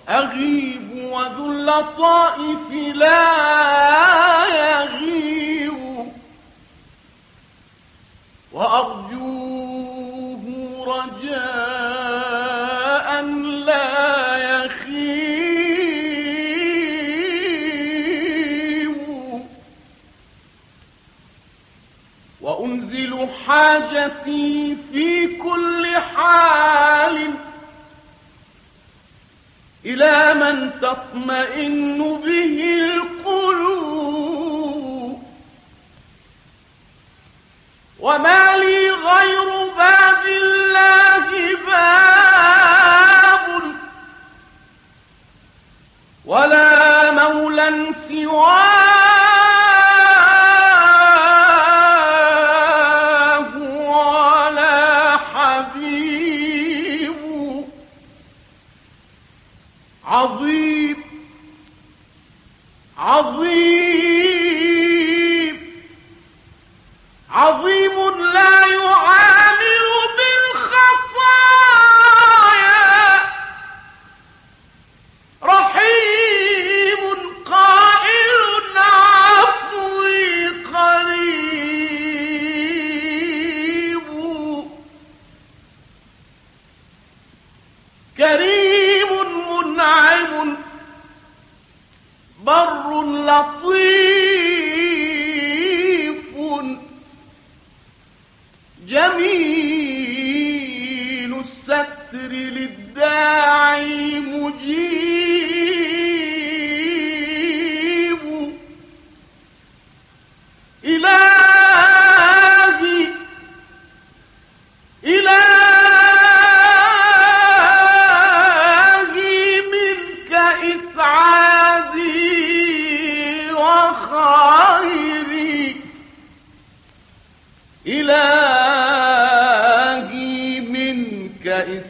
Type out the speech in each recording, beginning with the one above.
أغيب وذو اللطائف لا يغيب، وأرجوه رجاء لا يخيب، وأنزل حاجتي في كل حال إلى من تطمئن به القلوب، وما لي غير باب الله باب، ولا مولى سواه ولا حبيب. عظيم عظيم عظيم لا يعامل بالخطايا، رحيم قائل عفوي قريب، كريم منعم بر لطيف، جميل الستر للداعي مجيب. إلهي إلهي منك إسعادي وخيري، إلهي منك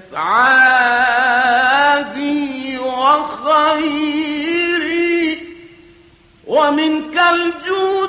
إسعادي وخيري، ومنك الجود